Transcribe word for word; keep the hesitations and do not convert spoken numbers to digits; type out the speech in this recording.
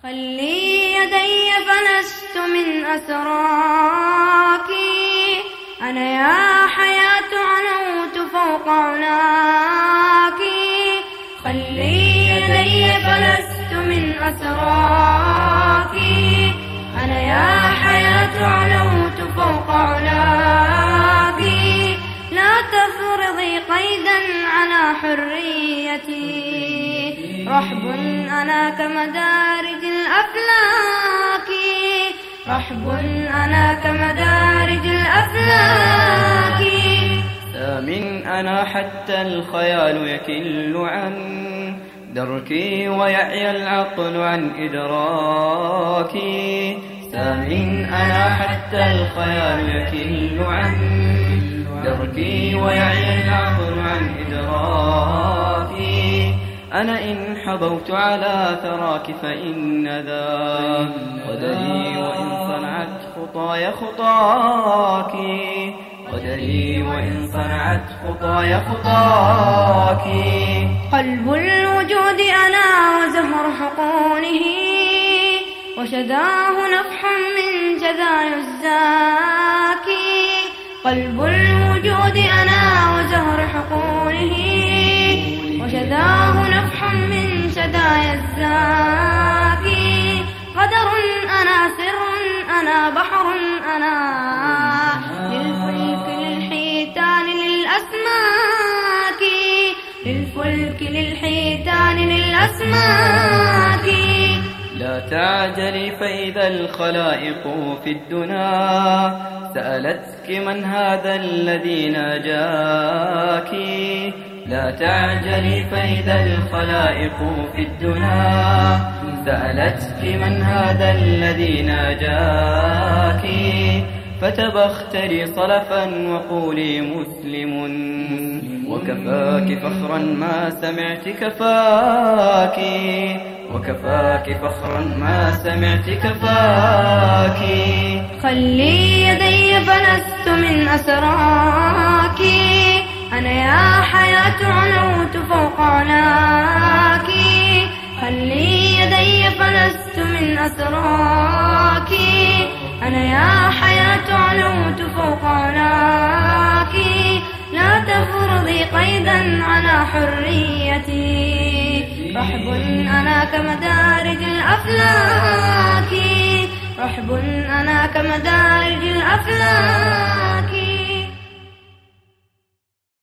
خلي يدي فلست من أسراك، أنا يا حياة علوت فوق علاك. خلي يدي فلست من أسراك، أنا يا حياة علوت فوق علاك. لا تفرضي قيدا على حريتي، رحب أنا كمدارج الأفلاك. رحب أنا كمدارج الأفلاك. سام أنا حتى الخيال يكل عن دركي ويعيا العقل عن إدراكي. سام أنا حتى الخيال يكل عن دركي ويعيا العقل عن إدراكي. أنا إن حبوت على ثراك فإن ذا قدري، وإن صنعت خطاي خطاك. قدري وإن صنعت خطاي خطاك. قلب الوجود أنا وزهر حقونه، وشداه نفح من جذايا الزاكي. قلب الوجود أنا وزهر حقونه، وشداه نفح من شدايا الزاكي. قدر أنا سر أنا بحر أنا، للفلك للحيتان للأسماك. للفلك للحيتان للأسماك. لا تعجلي فإذا الخلائق في الدنا سألتك من هذا الذي ناجاك. لا تعجلي فإذا الخلائق في الدنا سألتك من هذا الذي ناجاك. فتبختري صلفا وقولي مسلم، وكفاك فخرا ما سمعت كفاك. وكفاك فخرا ما سمعت كفاك. خلي يدي فلست من أسراك، أنا يا حياة علوت فوق علاك. خلي يدي فلست من أسراك، أنا يا حياة علوت فوق علاك. لا تفرضي قيدا على حريتي، رحب أنا كمدارج الأفلاك. رحب أنا كمدارج الأفلاك.